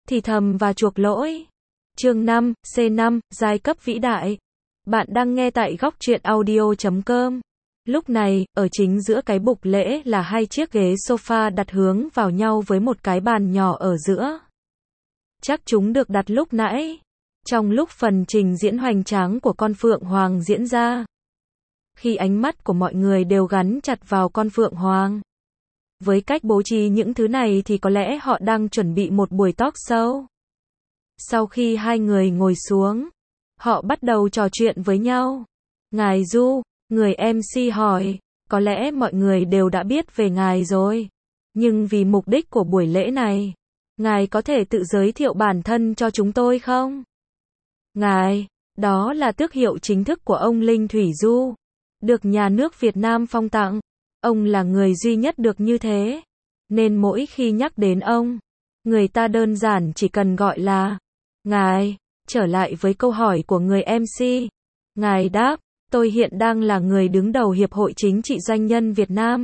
thì thầm và chuộc lỗi. Chương 5, C5, giai cấp vĩ đại. Bạn đang nghe tại góc truyện audio.com. Lúc này, ở chính giữa cái bục lễ là hai chiếc ghế sofa đặt hướng vào nhau với một cái bàn nhỏ ở giữa. Chắc chúng được đặt lúc nãy, trong lúc phần trình diễn hoành tráng của con Phượng Hoàng diễn ra. Khi ánh mắt của mọi người đều gắn chặt vào con Phượng Hoàng. Với cách bố trí những thứ này thì có lẽ họ đang chuẩn bị một buổi talk show. Sau khi hai người ngồi xuống, họ bắt đầu trò chuyện với nhau. Ngài Du, người MC hỏi, có lẽ mọi người đều đã biết về ngài rồi. Nhưng vì mục đích của buổi lễ này, ngài có thể tự giới thiệu bản thân cho chúng tôi không? Ngài, đó là tước hiệu chính thức của ông Linh Thủy Du, được nhà nước Việt Nam phong tặng. Ông là người duy nhất được như thế, nên mỗi khi nhắc đến ông, người ta đơn giản chỉ cần gọi là ngài. Trở lại với câu hỏi của người MC, ngài đáp, tôi hiện đang là người đứng đầu Hiệp hội Chính trị Doanh nhân Việt Nam,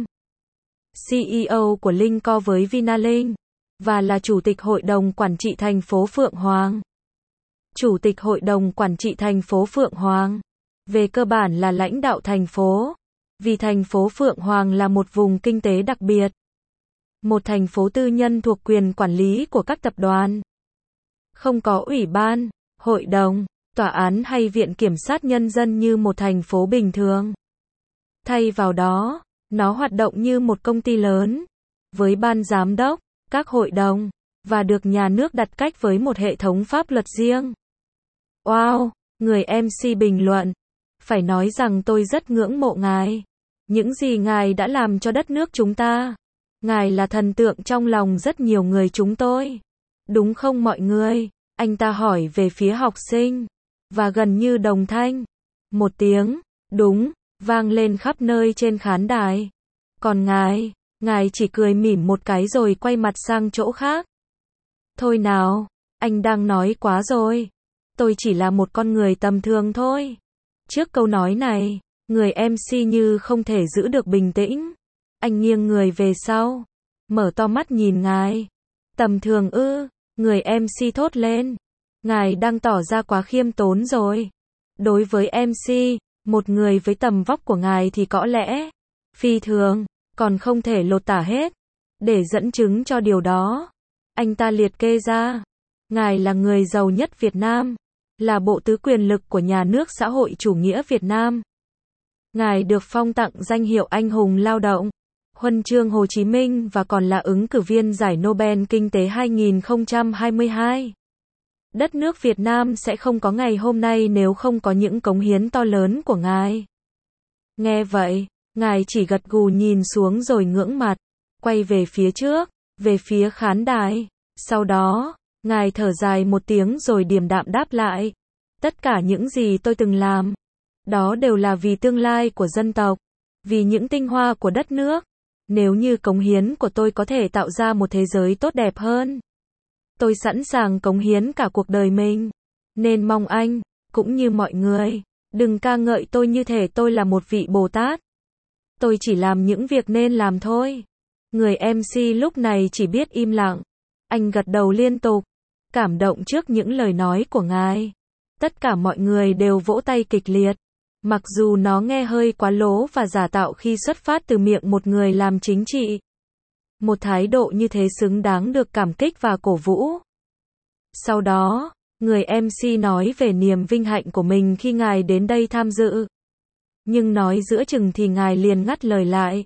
CEO của Linkco với Vinalink, và là Chủ tịch Hội đồng Quản trị thành phố Phượng Hoàng. Chủ tịch Hội đồng Quản trị thành phố Phượng Hoàng, về cơ bản là lãnh đạo thành phố, vì thành phố Phượng Hoàng là một vùng kinh tế đặc biệt. Một thành phố tư nhân thuộc quyền quản lý của các tập đoàn. Không có ủy ban, hội đồng, tòa án hay viện kiểm sát nhân dân như một thành phố bình thường. Thay vào đó, nó hoạt động như một công ty lớn, với ban giám đốc, các hội đồng, và được nhà nước đặt cách với một hệ thống pháp luật riêng. Wow, người MC bình luận. Phải nói rằng tôi rất ngưỡng mộ ngài. Những gì ngài đã làm cho đất nước chúng ta. Ngài là thần tượng trong lòng rất nhiều người chúng tôi. Đúng không mọi người? Anh ta hỏi về phía học sinh. Và gần như đồng thanh. Một tiếng, đúng, vang lên khắp nơi trên khán đài. Còn ngài chỉ cười mỉm một cái rồi quay mặt sang chỗ khác. Thôi nào, anh đang nói quá rồi. Tôi chỉ là một con người tầm thường thôi. Trước câu nói này, người MC như không thể giữ được bình tĩnh. Anh nghiêng người về sau, mở to mắt nhìn ngài. Tầm thường ư? Người MC thốt lên. Ngài đang tỏ ra quá khiêm tốn rồi. Đối với MC, một người với tầm vóc của ngài thì có lẽ phi thường, còn không thể lột tả hết. Để dẫn chứng cho điều đó, anh ta liệt kê ra. Ngài là người giàu nhất Việt Nam, là bộ tứ quyền lực của nhà nước xã hội chủ nghĩa Việt Nam. Ngài được phong tặng danh hiệu Anh hùng lao động, Huân chương Hồ Chí Minh và còn là ứng cử viên giải Nobel Kinh tế 2022. Đất nước Việt Nam sẽ không có ngày hôm nay nếu không có những cống hiến to lớn của ngài. Nghe vậy, ngài chỉ gật gù nhìn xuống rồi ngưỡng mặt, quay về phía trước, về phía khán đài. Sau đó, ngài thở dài một tiếng rồi điềm đạm đáp lại. Tất cả những gì tôi từng làm, đó đều là vì tương lai của dân tộc, vì những tinh hoa của đất nước. Nếu như cống hiến của tôi có thể tạo ra một thế giới tốt đẹp hơn, tôi sẵn sàng cống hiến cả cuộc đời mình. Nên mong anh, cũng như mọi người, đừng ca ngợi tôi như thể tôi là một vị Bồ Tát. Tôi chỉ làm những việc nên làm thôi. Người MC lúc này chỉ biết im lặng. Anh gật đầu liên tục, cảm động trước những lời nói của ngài. Tất cả mọi người đều vỗ tay kịch liệt. Mặc dù nó nghe hơi quá lố và giả tạo khi xuất phát từ miệng một người làm chính trị. Một thái độ như thế xứng đáng được cảm kích và cổ vũ. Sau đó, người MC nói về niềm vinh hạnh của mình khi ngài đến đây tham dự. Nhưng nói giữa chừng thì ngài liền ngắt lời lại.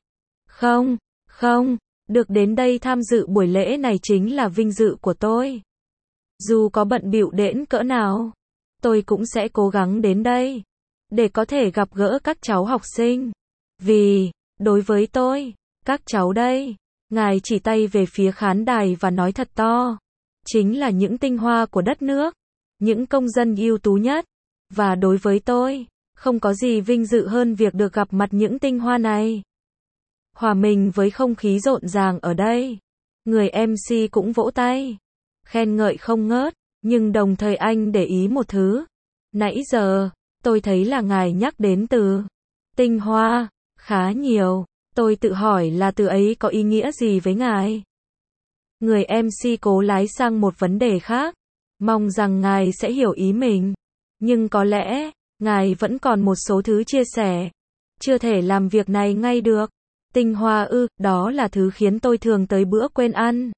Không, được đến đây tham dự buổi lễ này chính là vinh dự của tôi. Dù có bận bịu đến cỡ nào, tôi cũng sẽ cố gắng đến đây, để có thể gặp gỡ các cháu học sinh. Vì, đối với tôi, các cháu đây, ngài chỉ tay về phía khán đài và nói thật to, chính là những tinh hoa của đất nước, những công dân ưu tú nhất. Và đối với tôi, không có gì vinh dự hơn việc được gặp mặt những tinh hoa này. Hòa mình với không khí rộn ràng ở đây, người MC cũng vỗ tay, khen ngợi không ngớt, nhưng đồng thời anh để ý một thứ. Nãy giờ, tôi thấy là ngài nhắc đến từ tinh hoa khá nhiều. Tôi tự hỏi là từ ấy có ý nghĩa gì với ngài? Người MC cố lái sang một vấn đề khác. Mong rằng ngài sẽ hiểu ý mình. Nhưng có lẽ, ngài vẫn còn một số thứ chia sẻ. Chưa thể làm việc này ngay được. Tinh hoa ư, đó là thứ khiến tôi thường tới bữa quên ăn.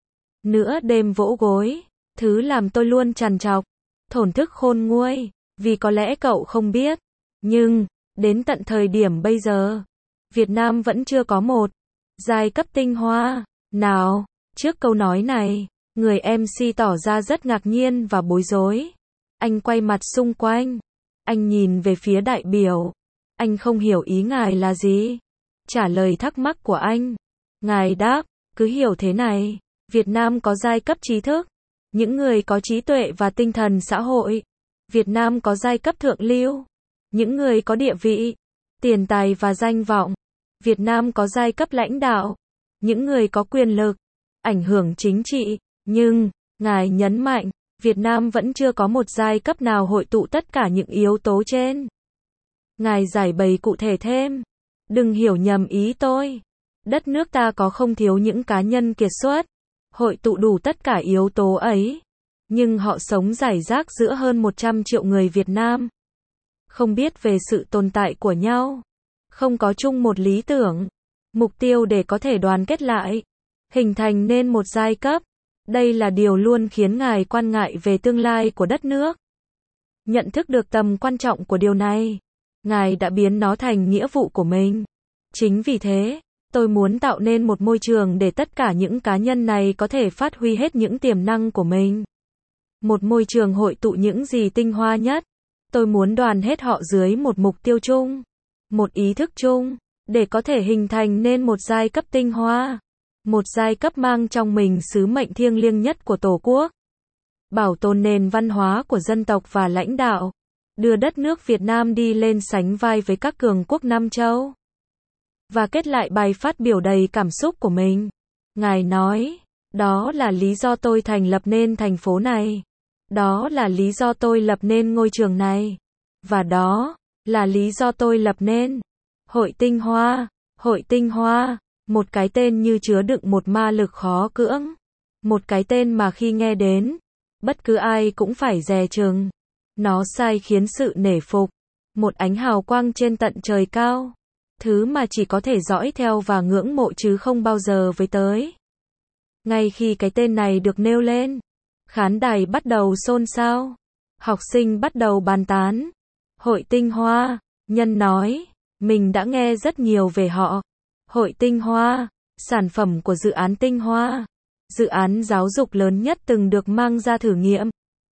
Nửa đêm vỗ gối. Thứ làm tôi luôn trằn trọc. Thổn thức khôn nguôi. Vì có lẽ cậu không biết. Nhưng, đến tận thời điểm bây giờ, Việt Nam vẫn chưa có một giai cấp tinh hoa nào. Trước câu nói này, người MC tỏ ra rất ngạc nhiên và bối rối. Anh quay mặt xung quanh. Anh nhìn về phía đại biểu. Anh không hiểu ý ngài là gì. Trả lời thắc mắc của anh. Ngài đáp, cứ hiểu thế này. Việt Nam có giai cấp trí thức. Những người có trí tuệ và tinh thần xã hội. Việt Nam có giai cấp thượng lưu. Những người có địa vị, tiền tài và danh vọng. Việt Nam có giai cấp lãnh đạo. Những người có quyền lực, ảnh hưởng chính trị. Nhưng, ngài nhấn mạnh, Việt Nam vẫn chưa có một giai cấp nào hội tụ tất cả những yếu tố trên. Ngài giải bày cụ thể thêm. Đừng hiểu nhầm ý tôi. Đất nước ta có không thiếu những cá nhân kiệt xuất, hội tụ đủ tất cả yếu tố ấy. Nhưng họ sống rải rác giữa hơn 100 triệu người Việt Nam. Không biết về sự tồn tại của nhau. Không có chung một lý tưởng, mục tiêu để có thể đoàn kết lại, hình thành nên một giai cấp. Đây là điều luôn khiến ngài quan ngại về tương lai của đất nước. Nhận thức được tầm quan trọng của điều này, ngài đã biến nó thành nghĩa vụ của mình. Chính vì thế, tôi muốn tạo nên một môi trường để tất cả những cá nhân này có thể phát huy hết những tiềm năng của mình. Một môi trường hội tụ những gì tinh hoa nhất. Tôi muốn đoàn hết họ dưới một mục tiêu chung, một ý thức chung, để có thể hình thành nên một giai cấp tinh hoa. Một giai cấp mang trong mình sứ mệnh thiêng liêng nhất của Tổ quốc. Bảo tồn nền văn hóa của dân tộc và lãnh đạo. Đưa đất nước Việt Nam đi lên sánh vai với các cường quốc Nam Châu. Và kết lại bài phát biểu đầy cảm xúc của mình. Ngài nói, đó là lý do tôi thành lập nên thành phố này. Đó là lý do tôi lập nên ngôi trường này. Và đó là lý do tôi lập nên Hội Tinh Hoa. Hội Tinh Hoa, một cái tên như chứa đựng một ma lực khó cưỡng. Một cái tên mà khi nghe đến, bất cứ ai cũng phải dè chừng. Nó sai khiến sự nể phục. Một ánh hào quang trên tận trời cao. Thứ mà chỉ có thể dõi theo và ngưỡng mộ chứ không bao giờ với tới. Ngay khi cái tên này được nêu lên, khán đài bắt đầu xôn xao. Học sinh bắt đầu bàn tán. Hội Tinh Hoa, nhân nói, mình đã nghe rất nhiều về họ. Hội Tinh Hoa, sản phẩm của dự án Tinh Hoa. Dự án giáo dục lớn nhất từng được mang ra thử nghiệm.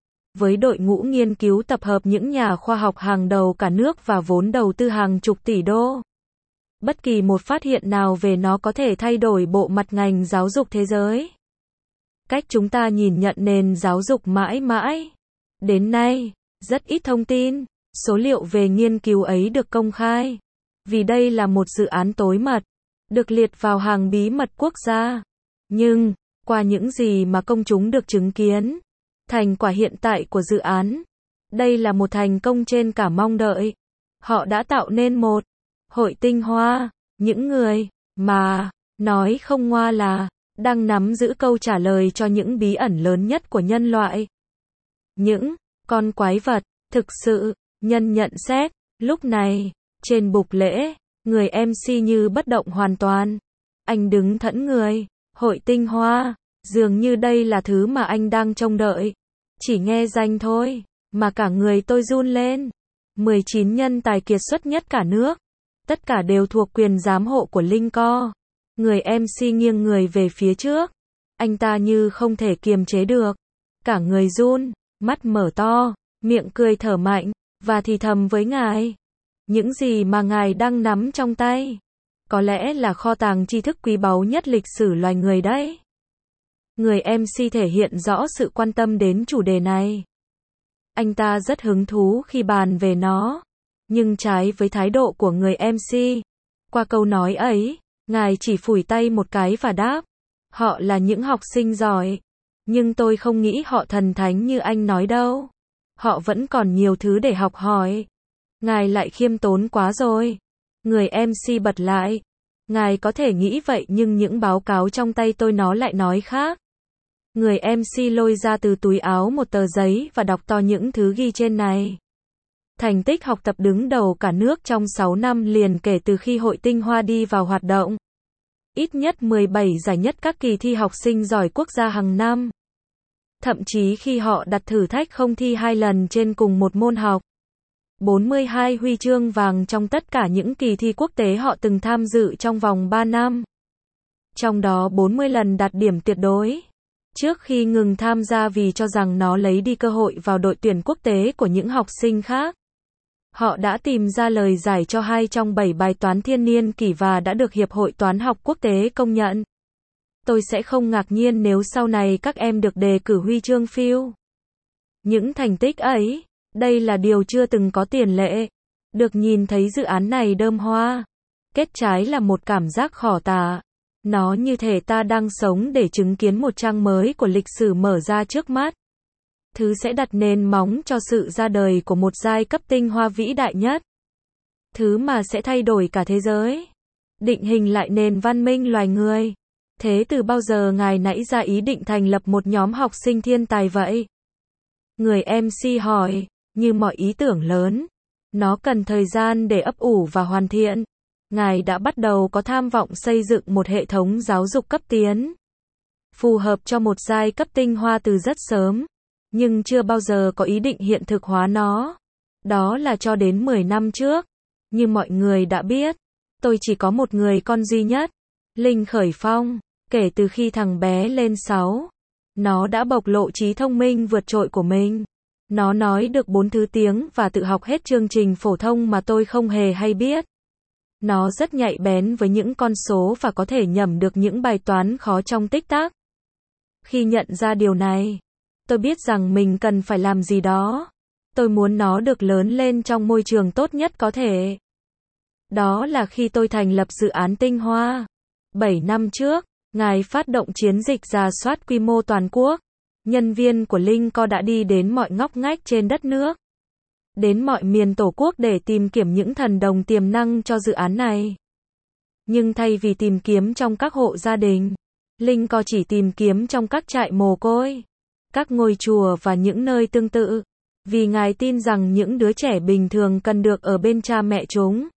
Với đội ngũ nghiên cứu tập hợp những nhà khoa học hàng đầu cả nước và vốn đầu tư hàng chục tỷ đô. Bất kỳ một phát hiện nào về nó có thể thay đổi bộ mặt ngành giáo dục thế giới. Cách chúng ta nhìn nhận nền giáo dục mãi mãi. Đến nay, rất ít thông tin, số liệu về nghiên cứu ấy được công khai. Vì đây là một dự án tối mật, được liệt vào hàng bí mật quốc gia. Nhưng, qua những gì mà công chúng được chứng kiến, thành quả hiện tại của dự án, đây là một thành công trên cả mong đợi. Họ đã tạo nên một Hội Tinh Hoa, những người mà nói không ngoa là đang nắm giữ câu trả lời cho những bí ẩn lớn nhất của nhân loại. Những con quái vật, thực sự, nhân nhận xét, lúc này, trên bục lễ, người MC như bất động hoàn toàn. Anh đứng thẫn người, Hội Tinh Hoa, dường như đây là thứ mà anh đang trông đợi. Chỉ nghe danh thôi, mà cả người tôi run lên. 19 nhân tài kiệt xuất nhất cả nước. Tất cả đều thuộc quyền giám hộ của Linh Co. Người MC nghiêng người về phía trước. Anh ta như không thể kiềm chế được. Cả người run, mắt mở to, miệng cười thở mạnh, và thì thầm với ngài. Những gì mà ngài đang nắm trong tay, có lẽ là kho tàng tri thức quý báu nhất lịch sử loài người đấy. Người MC thể hiện rõ sự quan tâm đến chủ đề này. Anh ta rất hứng thú khi bàn về nó. Nhưng trái với thái độ của người MC, qua câu nói ấy, ngài chỉ phủi tay một cái và đáp. Họ là những học sinh giỏi. Nhưng tôi không nghĩ họ thần thánh như anh nói đâu. Họ vẫn còn nhiều thứ để học hỏi. Ngài lại khiêm tốn quá rồi. Người MC bật lại. Ngài có thể nghĩ vậy nhưng những báo cáo trong tay tôi nó lại nói khác. Người MC lôi ra từ túi áo một tờ giấy và đọc to những thứ ghi trên này. Thành tích học tập đứng đầu cả nước trong 6 năm liền kể từ khi Hội Tinh Hoa đi vào hoạt động. Ít nhất 17 giải nhất các kỳ thi học sinh giỏi quốc gia hàng năm. Thậm chí khi họ đặt thử thách không thi 2 lần trên cùng một môn học. 42 huy chương vàng trong tất cả những kỳ thi quốc tế họ từng tham dự trong vòng 3 năm. Trong đó 40 lần đạt điểm tuyệt đối. Trước khi ngừng tham gia vì cho rằng nó lấy đi cơ hội vào đội tuyển quốc tế của những học sinh khác. Họ đã tìm ra lời giải cho 2 trong 7 bài toán thiên niên kỷ và đã được Hiệp hội Toán học Quốc tế công nhận. Tôi sẽ không ngạc nhiên nếu sau này các em được đề cử huy chương Phiêu. Những thành tích ấy, đây là điều chưa từng có tiền lệ. Được nhìn thấy dự án này đơm hoa. Kết trái là một cảm giác khó tả. Nó như thể ta đang sống để chứng kiến một trang mới của lịch sử mở ra trước mắt. Thứ sẽ đặt nền móng cho sự ra đời của một giai cấp tinh hoa vĩ đại nhất. Thứ mà sẽ thay đổi cả thế giới. Định hình lại nền văn minh loài người. Thế từ bao giờ ngài nảy ra ý định thành lập một nhóm học sinh thiên tài vậy? Người MC hỏi, như mọi ý tưởng lớn, nó cần thời gian để ấp ủ và hoàn thiện. Ngài đã bắt đầu có tham vọng xây dựng một hệ thống giáo dục cấp tiến, phù hợp cho một giai cấp tinh hoa từ rất sớm, nhưng chưa bao giờ có ý định hiện thực hóa nó. Đó là cho đến 10 năm trước. Như mọi người đã biết, tôi chỉ có một người con duy nhất, Linh Khởi Phong. Kể từ khi thằng bé lên 6, nó đã bộc lộ trí thông minh vượt trội của mình. Nó nói được 4 thứ tiếng và tự học hết chương trình phổ thông mà tôi không hề hay biết. Nó rất nhạy bén với những con số và có thể nhẩm được những bài toán khó trong tích tắc. Khi nhận ra điều này, tôi biết rằng mình cần phải làm gì đó. Tôi muốn nó được lớn lên trong môi trường tốt nhất có thể. Đó là khi tôi thành lập dự án Tinh Hoa. 7 năm trước, ngài phát động chiến dịch rà soát quy mô toàn quốc. Nhân viên của Linh Co đã đi đến mọi ngóc ngách trên đất nước, đến mọi miền Tổ quốc để tìm kiếm những thần đồng tiềm năng cho dự án này. Nhưng thay vì tìm kiếm trong các hộ gia đình, Linh Co chỉ tìm kiếm trong các trại mồ côi, các ngôi chùa và những nơi tương tự, vì ngài tin rằng những đứa trẻ bình thường cần được ở bên cha mẹ chúng.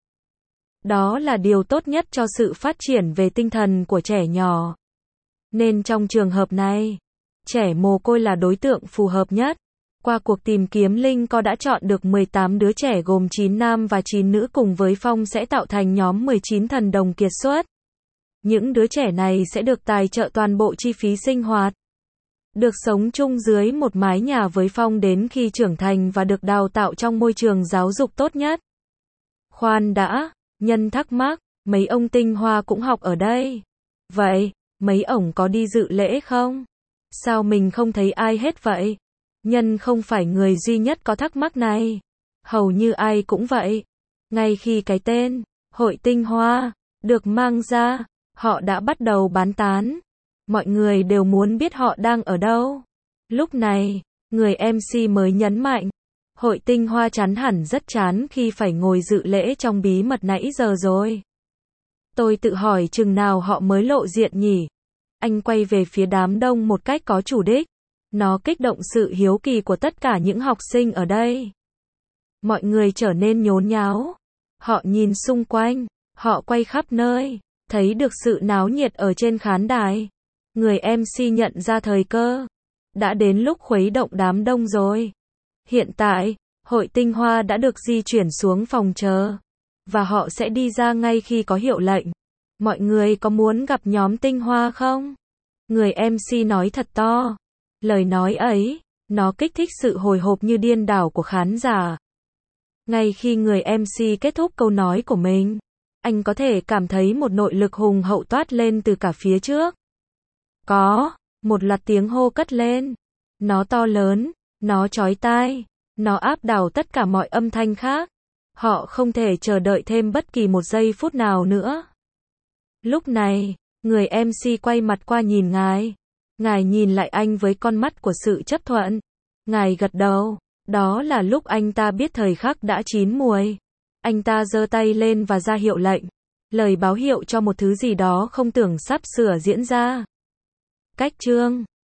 Đó là điều tốt nhất cho sự phát triển về tinh thần của trẻ nhỏ. Nên trong trường hợp này, trẻ mồ côi là đối tượng phù hợp nhất. Qua cuộc tìm kiếm, Linh Co đã chọn được 18 đứa trẻ gồm 9 nam và 9 nữ cùng với Phong sẽ tạo thành nhóm 19 thần đồng kiệt xuất. Những đứa trẻ này sẽ được tài trợ toàn bộ chi phí sinh hoạt, được sống chung dưới một mái nhà với Phong đến khi trưởng thành và được đào tạo trong môi trường giáo dục tốt nhất. Khoan đã, Nhân thắc mắc, mấy ông Tinh Hoa cũng học ở đây. Vậy, mấy ổng có đi dự lễ không? Sao mình không thấy ai hết vậy? Nhân không phải người duy nhất có thắc mắc này. Hầu như ai cũng vậy. Ngay khi cái tên Hội Tinh Hoa được mang ra, họ đã bắt đầu bán tán. Mọi người đều muốn biết họ đang ở đâu. Lúc này, người MC mới nhấn mạnh, Hội Tinh Hoa chán hẳn rất chán khi phải ngồi dự lễ trong bí mật nãy giờ rồi. Tôi tự hỏi chừng nào họ mới lộ diện nhỉ? Anh quay về phía đám đông một cách có chủ đích. Nó kích động sự hiếu kỳ của tất cả những học sinh ở đây. Mọi người trở nên nhốn nháo. Họ nhìn xung quanh, họ quay khắp nơi, thấy được sự náo nhiệt ở trên khán đài. Người MC nhận ra thời cơ. Đã đến lúc khuấy động đám đông rồi. Hiện tại, Hội Tinh Hoa đã được di chuyển xuống phòng chờ. Và họ sẽ đi ra ngay khi có hiệu lệnh. Mọi người có muốn gặp nhóm Tinh Hoa không? Người MC nói thật to. Lời nói ấy, nó kích thích sự hồi hộp như điên đảo của khán giả. Ngay khi người MC kết thúc câu nói của mình, anh có thể cảm thấy một nội lực hùng hậu toát lên từ cả phía trước. Có, một loạt tiếng hô cất lên. Nó to lớn, nó chói tai, nó áp đảo tất cả mọi âm thanh khác. Họ không thể chờ đợi thêm bất kỳ một giây phút nào nữa. Lúc này, người MC quay mặt qua nhìn ngài. Ngài nhìn lại anh với con mắt của sự chấp thuận. Ngài gật đầu. Đó là lúc anh ta biết thời khắc đã chín muồi. Anh ta giơ tay lên và ra hiệu lệnh. Lời báo hiệu cho một thứ gì đó không tưởng sắp sửa diễn ra. Cách chương